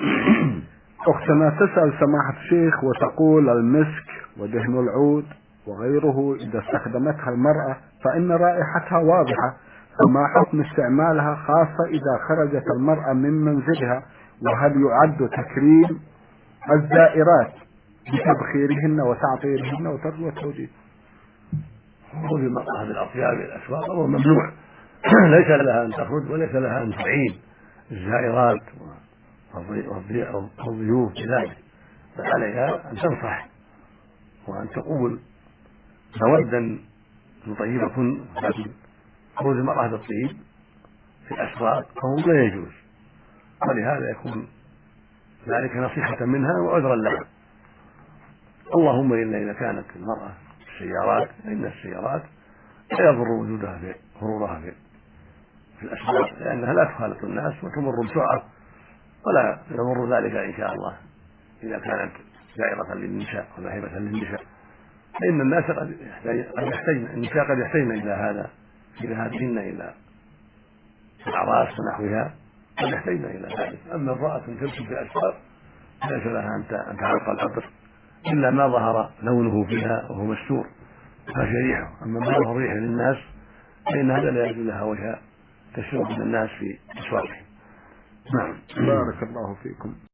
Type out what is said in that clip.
أختنا تسأل سماحة الشيخ وتقول المسك ودهن العود وغيره إذا استخدمتها المرأة فإن رائحتها واضحة، فما حكم استعمالها خاصة إذا خرجت المرأة من منزلها؟ وهل يعد تكريم الزائرات بتبخيرهن وتعطيرهن وترك والتوجيه؟ خروج المرأة بالأطياب إلى الأسواق أمر ممنوع. ليس لها أن تخرج وليس لها أن تعين الزائرات والضيوف بذلك، بل عليها أن تنصح وأن تقول مودًا طيبكن، لكن خروج المرأة بالطيب في الأسواق أمر لا يجوز، ولهذا يكون ذلك نصيحة منها وعذرا لها. اللهم إلا إذا كانت المرأة في السيارات، فإن السيارات لا يضر وجودها في مرورها في الأسواق، لأنها لا تخالط الناس وتمر بسرعة ولا يضر ذلك إن شاء الله إذا كانت زائرة للنساء وذاهبة للنساء، فإن الناس النساء قد يحتاجن إلى هذا في ذهابهن إلى الأعراس ونحوها، قد يحتاجن إلى ذلك. أما امرأة تمشي في الأسواق ليس لها أن تعلق العطر إلا ما ظهر لونه فيها وهو مستور فهي ريحه، أما ما ظهر ريحه للناس فإن هذا لا يجوز لها وجه تسوق من الناس في أسواقهم. بارك الله فيكم.